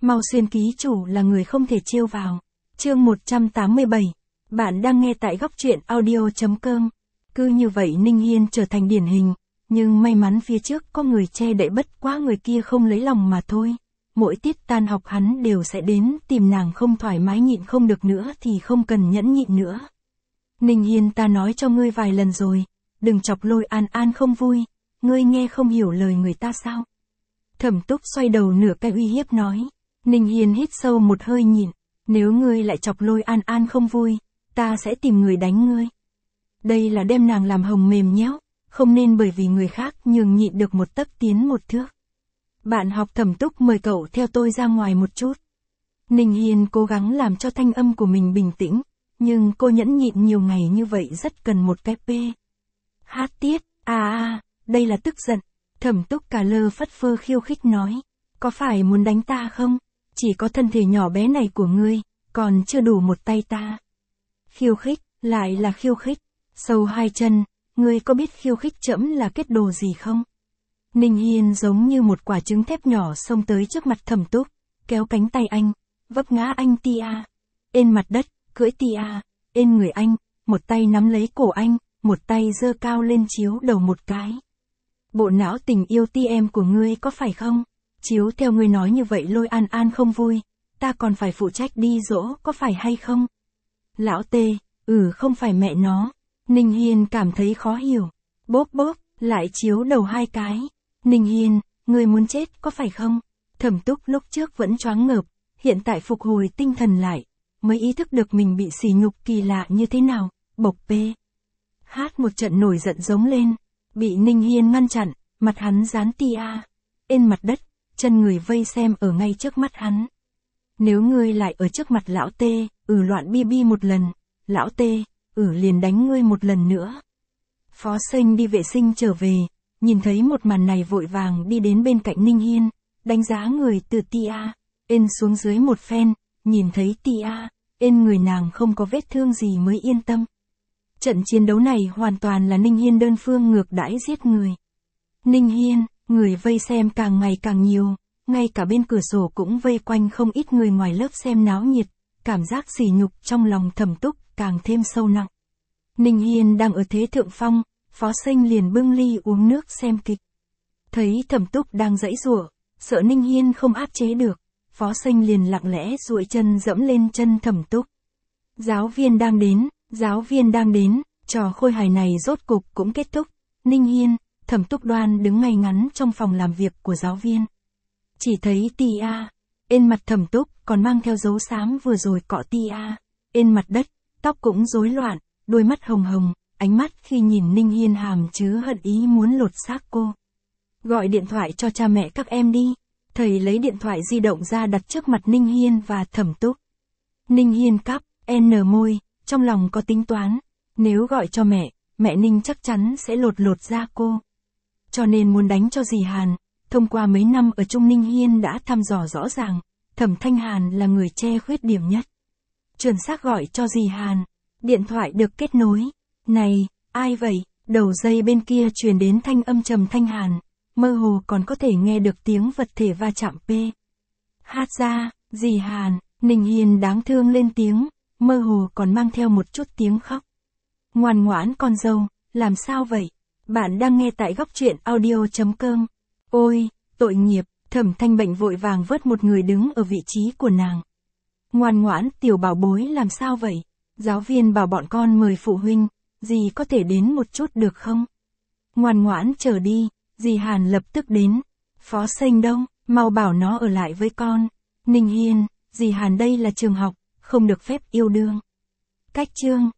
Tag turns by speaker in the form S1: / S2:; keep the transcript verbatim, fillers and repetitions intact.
S1: Mau Xuyên ký chủ là người không thể trêu vào. Chương một trăm tám mươi bảy. Bạn đang nghe tại góc truyện audio chấm com. Cứ như vậy Ninh Hiên trở thành điển hình, nhưng may mắn phía trước có người che đậy, bất quá người kia không lấy lòng mà thôi. Mỗi tiết tan học hắn đều sẽ đến tìm nàng, không thoải mái nhịn không được nữa thì không cần nhẫn nhịn nữa. Ninh Hiên, ta nói cho ngươi vài lần rồi, đừng chọc Lôi An An không vui, ngươi nghe không hiểu lời người ta sao? Thẩm Túc xoay đầu nửa cái uy hiếp nói. Ninh Hiên hít sâu một hơi nhịn, nếu ngươi lại chọc Lôi An An không vui, ta sẽ tìm người đánh ngươi. Đây là đem nàng làm hồng mềm nhẽo, không nên bởi vì người khác nhường nhịn được một tấc tiến một thước. Bạn học Thẩm Túc mời cậu theo tôi ra ngoài một chút. Ninh Hiên cố gắng làm cho thanh âm của mình bình tĩnh, nhưng cô nhẫn nhịn nhiều ngày như vậy rất cần một cái p. Hát tiết, à à, đây là tức giận. Thẩm Túc cà lơ phất phơ khiêu khích nói, có phải muốn đánh ta không? Chỉ có thân thể nhỏ bé này của ngươi, còn chưa đủ một tay ta. Khiêu khích, lại là khiêu khích, sâu hai chân, ngươi có biết khiêu khích trẫm là kết đồ gì không? Ninh Hiên giống như một quả trứng thép nhỏ xông tới trước mặt Thẩm Túc, kéo cánh tay anh, vấp ngã anh tia, ên mặt đất, cưỡi tia, ên người anh, một tay nắm lấy cổ anh, một tay giơ cao lên chiếu đầu một cái. Bộ não tình yêu ti em của ngươi có phải không? Chiếu theo ngươi nói như vậy Lôi An An không vui, ta còn phải phụ trách đi dỗ, có phải hay không? Lão tê, ừ không phải mẹ nó. Ninh Hiên cảm thấy khó hiểu. Bốp bốp, lại chiếu đầu hai cái. Ninh Hiên, ngươi muốn chết có phải không? Thẩm Túc lúc trước vẫn choáng ngợp, hiện tại phục hồi tinh thần lại, mới ý thức được mình bị sỉ nhục kỳ lạ như thế nào. Bộc pê. Hát một trận nổi giận giống lên, bị Ninh Hiên ngăn chặn, mặt hắn dán tia, ên mặt đất, chân người vây xem ở ngay trước mắt hắn. Nếu ngươi lại ở trước mặt lão tê, ừ loạn bi bi một lần, lão tê, ừ liền đánh ngươi một lần nữa. Phó Sinh đi vệ sinh trở về, nhìn thấy một màn này vội vàng đi đến bên cạnh Ninh Hiên, đánh giá người từ tia, ên xuống dưới một phen, nhìn thấy tia, ên người nàng không có vết thương gì mới yên tâm. Trận chiến đấu này hoàn toàn là Ninh Hiên đơn phương ngược đãi giết người. Ninh Hiên, người vây xem càng ngày càng nhiều, ngay cả bên cửa sổ cũng vây quanh không ít người ngoài lớp xem náo nhiệt, cảm giác sỉ nhục trong lòng Thẩm Túc càng thêm sâu nặng. Ninh Hiên đang ở thế thượng phong, Phó Sinh liền bưng ly uống nước xem kịch. Thấy Thẩm Túc đang giãy giụa, sợ Ninh Hiên không áp chế được, Phó Sinh liền lặng lẽ duỗi chân dẫm lên chân Thẩm Túc. Giáo viên đang đến, giáo viên đang đến, trò khôi hài này rốt cục cũng kết thúc. Ninh Hiên, Thẩm Túc Đoan đứng ngay ngắn trong phòng làm việc của giáo viên. Chỉ thấy tia, ên mặt Thẩm Túc còn mang theo dấu xám vừa rồi cọ tia, ên mặt đất, tóc cũng rối loạn, đôi mắt hồng hồng, ánh mắt khi nhìn Ninh Hiên hàm chứa hận ý muốn lột xác cô. Gọi điện thoại cho cha mẹ các em đi. Thầy lấy điện thoại di động ra đặt trước mặt Ninh Hiên và Thẩm Túc. Ninh Hiên cắp, n môi, trong lòng có tính toán, nếu gọi cho mẹ, mẹ Ninh chắc chắn sẽ lột lột da cô. Cho nên muốn đánh cho dì Hàn, thông qua mấy năm ở chung Ninh Hiên đã thăm dò rõ ràng, Thẩm Thanh Hàn là người che khuyết điểm nhất. Chuẩn xác gọi cho dì Hàn, điện thoại được kết nối. Này, ai vậy? Đầu dây bên kia truyền đến thanh âm trầm Thanh Hàn, mơ hồ còn có thể nghe được tiếng vật thể va chạm p. Hát ra, dì Hàn, Ninh Hiên đáng thương lên tiếng, mơ hồ còn mang theo một chút tiếng khóc. Ngoan ngoãn con dâu, làm sao vậy? Bạn đang nghe tại góc truyện audio chấm com. Ôi, tội nghiệp, Thẩm Thanh Bệnh vội vàng vớt một người đứng ở vị trí của nàng. Ngoan ngoãn, tiểu bảo bối làm sao vậy? Giáo viên bảo bọn con mời phụ huynh, dì có thể đến một chút được không? Ngoan ngoãn chờ đi, dì Hàn lập tức đến. Phó Sinh đâu, mau bảo nó ở lại với con. Ninh Hiên, dì Hàn đây là trường học, không được phép yêu đương. Cách chương.